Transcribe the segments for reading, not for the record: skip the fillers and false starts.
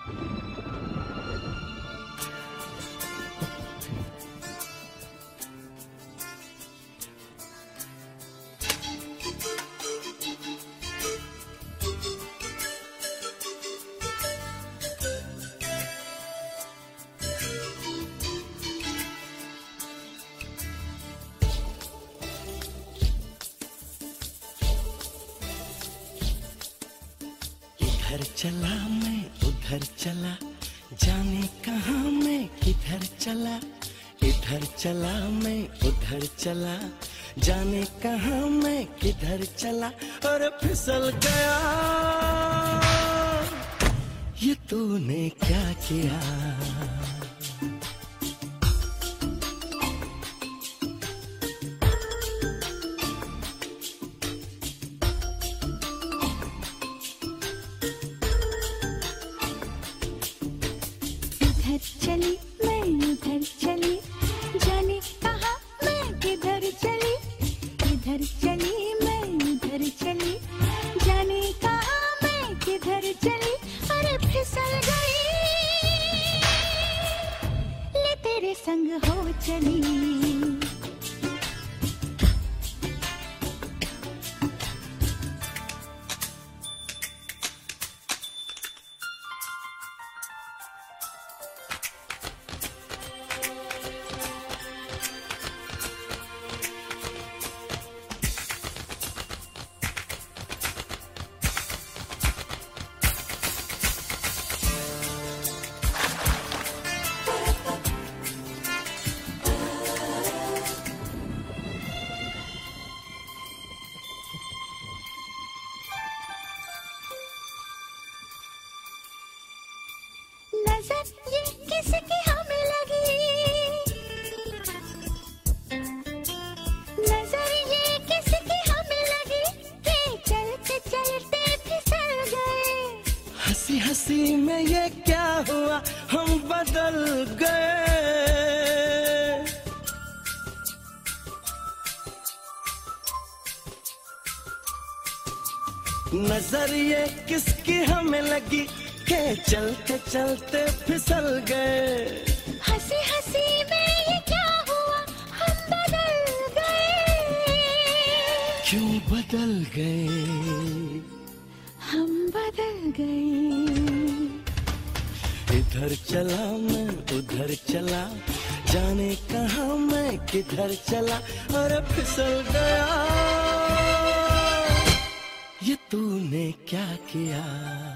इधर चला मैं उधर चला, जाने कहाँ मैं किधर चला। इधर चला मैं उधर चला, जाने कहाँ मैं किधर चला। और फिसल गया, ये तूने क्या किया। चली मैं उधर चली, जाने कहाँ मैं किधर चली। इधर चली मैं उधर चली, जाने कहाँ मैं किधर चली। अरे फिसल गई, ले तेरे संग हो चली। नजर ये किसकी हमें लगी, नजर ये किसकी हमें लगी, कि चलते चलते फिसल गए। हंसी हंसी में ये क्या हुआ, हम बदल गए। नजर ये किसकी हमें लगी, के चलते चलते फिसल गए। हंसी हंसी में ये क्या हुआ, हम बदल गए। क्यों बदल गए, हम बदल गए। इधर चला मैं उधर चला, जाने कहाँ मैं किधर चला। और फिसल गया, ये तूने क्या किया।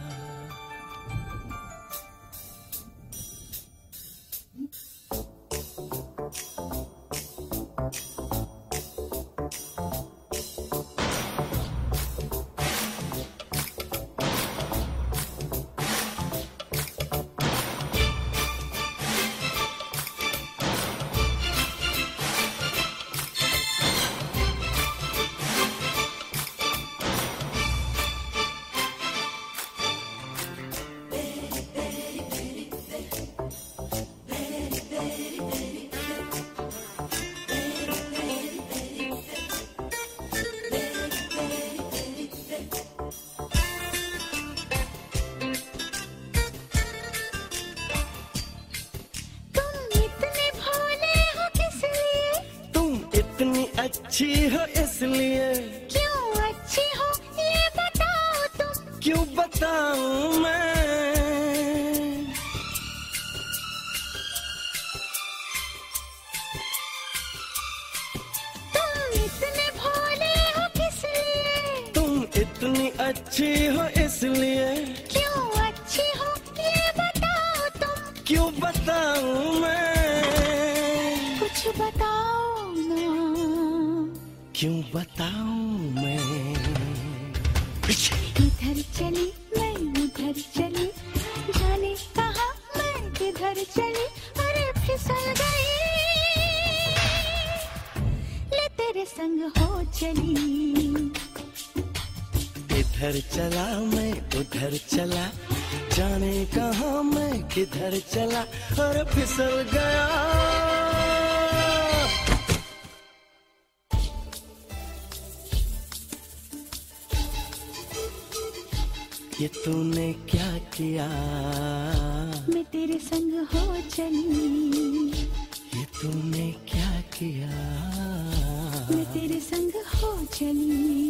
अच्छी हो इसलिए। क्यों अच्छी हो ये बताओ तुम। क्यों बताऊं मैं, तुम इतने भोले हो किस लिए। तुम इतनी अच्छी हो इसलिए। क्यों अच्छी हो ये बताओ तुम। क्यों बताऊं मैं, कुछ बताओ ना। क्यों बताऊं मैं। इधर चली मैं उधर चली, जाने कहाँ मैं किधर चली। अरे फिसल गई, ले तेरे संग हो चली। इधर चला मैं उधर चला, जाने कहाँ मैं किधर चला। और फिसल गया, ये तूने क्या किया। मैं तेरे संग हो चली, ये तूने क्या किया, मैं तेरे संग हो चली।